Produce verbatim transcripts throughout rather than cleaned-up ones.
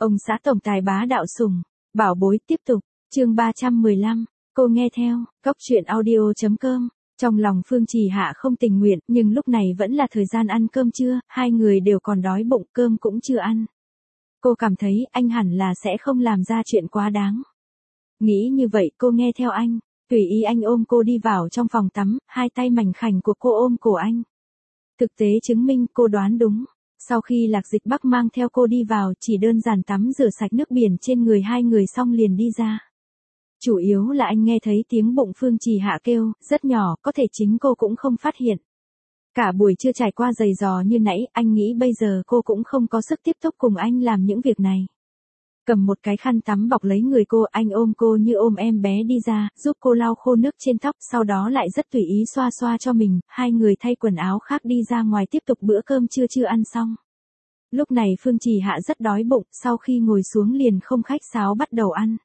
Ông xã tổng tài bá đạo sủng, bảo bối tiếp tục, chương ba trăm mười lăm, cô nghe theo, góc truyện audio.com. Trong lòng Phương Trì Hạ không tình nguyện, nhưng lúc này vẫn là thời gian ăn cơm trưa, hai người đều còn đói bụng, cơm cũng chưa ăn. Cô cảm thấy anh hẳn là sẽ không làm ra chuyện quá đáng. Nghĩ như vậy cô nghe theo anh, tùy ý anh ôm cô đi vào trong phòng tắm, hai tay mảnh khảnh của cô ôm cổ anh. Thực tế chứng minh cô đoán đúng. Sau khi Lạc Dịch Bắc mang theo cô đi vào, chỉ đơn giản tắm rửa sạch nước biển trên người hai người xong liền đi ra. Chủ yếu là anh nghe thấy tiếng bụng Phương Trì Hạ kêu, rất nhỏ, có thể chính cô cũng không phát hiện. Cả buổi trưa trải qua dày dò như nãy, anh nghĩ bây giờ cô cũng không có sức tiếp tục cùng anh làm những việc này. Cầm một cái khăn tắm bọc lấy người cô, anh ôm cô như ôm em bé đi ra, giúp cô lau khô nước trên tóc, sau đó lại rất tùy ý xoa xoa cho mình, hai người thay quần áo khác đi ra ngoài tiếp tục bữa cơm trưa chưa ăn xong. Lúc này Phương Trì Hạ rất đói bụng, sau khi ngồi xuống liền không khách sáo bắt đầu ăn.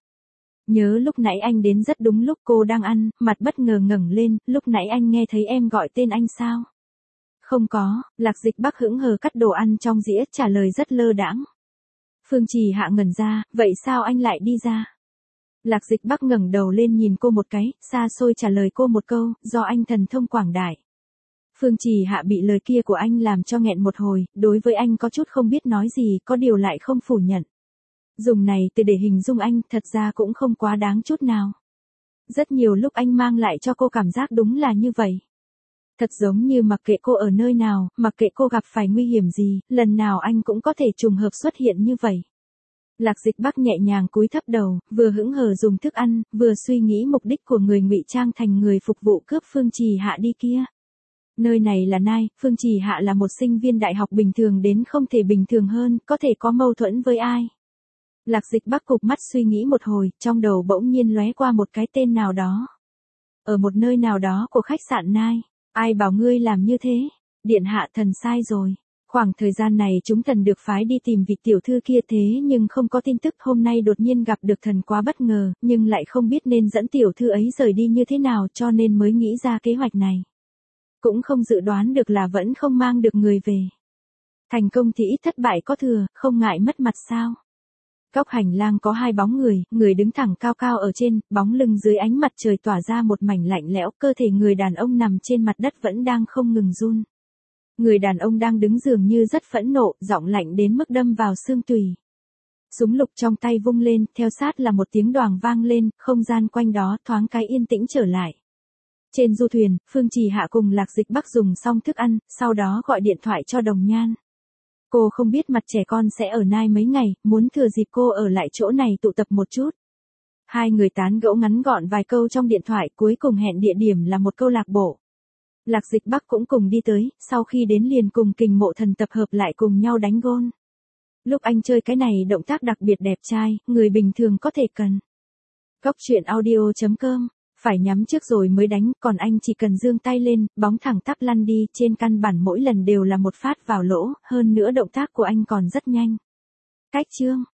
Nhớ lúc nãy anh đến rất đúng lúc cô đang ăn, mặt bất ngờ ngẩng lên, lúc nãy anh nghe thấy em gọi tên anh sao? Không có, Lạc Dịch Bắc hững hờ cắt đồ ăn trong dĩa, trả lời rất lơ đãng. Phương Trì Hạ ngẩn ra, vậy sao anh lại đi ra? Lạc Dịch Bắc ngẩng đầu lên nhìn cô một cái, xa xôi trả lời cô một câu, do anh thần thông quảng đại. Phương Trì Hạ bị lời kia của anh làm cho nghẹn một hồi, đối với anh có chút không biết nói gì, có điều lại không phủ nhận. Dùng này từ để hình dung anh, thật ra cũng không quá đáng chút nào. Rất nhiều lúc anh mang lại cho cô cảm giác đúng là như vậy. Thật giống như mặc kệ cô ở nơi nào, mặc kệ cô gặp phải nguy hiểm gì, lần nào anh cũng có thể trùng hợp xuất hiện như vậy. Lạc Dịch Bắc nhẹ nhàng cúi thấp đầu, vừa hững hờ dùng thức ăn, vừa suy nghĩ mục đích của người ngụy trang thành người phục vụ cướp Phương Trì Hạ đi kia. Nơi này là Nai, Phương Trì Hạ là một sinh viên đại học bình thường đến không thể bình thường hơn, có thể có mâu thuẫn với ai. Lạc Dịch Bắc cụp mắt suy nghĩ một hồi, trong đầu bỗng nhiên lóe qua một cái tên nào đó. Ở một nơi nào đó của khách sạn Nai. Ai bảo ngươi làm như thế? Điện hạ thần sai rồi. Khoảng thời gian này chúng thần được phái đi tìm vị tiểu thư kia thế nhưng không có tin tức, hôm nay đột nhiên gặp được thần quá bất ngờ, nhưng lại không biết nên dẫn tiểu thư ấy rời đi như thế nào cho nên mới nghĩ ra kế hoạch này. Cũng không dự đoán được là vẫn không mang được người về. Thành công thì ít, thất bại có thừa, không ngại mất mặt sao? Góc hành lang có hai bóng người, người đứng thẳng cao cao ở trên, bóng lưng dưới ánh mặt trời tỏa ra một mảnh lạnh lẽo, cơ thể người đàn ông nằm trên mặt đất vẫn đang không ngừng run. Người đàn ông đang đứng dường như rất phẫn nộ, giọng lạnh đến mức đâm vào xương tủy. Súng lục trong tay vung lên, theo sát là một tiếng đoàng vang lên, không gian quanh đó thoáng cái yên tĩnh trở lại. Trên du thuyền, Phương Trì Hạ cùng Lạc Dịch Bắc dùng xong thức ăn, sau đó gọi điện thoại cho Đồng Nhan. Cô không biết mặt trẻ con sẽ ở Nai mấy ngày, muốn thừa dịp cô ở lại chỗ này tụ tập một chút. Hai người tán gẫu ngắn gọn vài câu trong điện thoại, cuối cùng hẹn địa điểm là một câu lạc bộ. Lạc Dịch Bắc cũng cùng đi tới, sau khi đến liền cùng Kình Mộ Thần tập hợp lại cùng nhau đánh gôn. Lúc anh chơi cái này động tác đặc biệt đẹp trai, người bình thường có thể cần. Góc truyện audio.com. Phải nhắm trước rồi mới đánh, còn anh chỉ cần giương tay lên, bóng thẳng tắp lăn đi, trên căn bản mỗi lần đều là một phát vào lỗ, hơn nữa động tác của anh còn rất nhanh. Cách chương,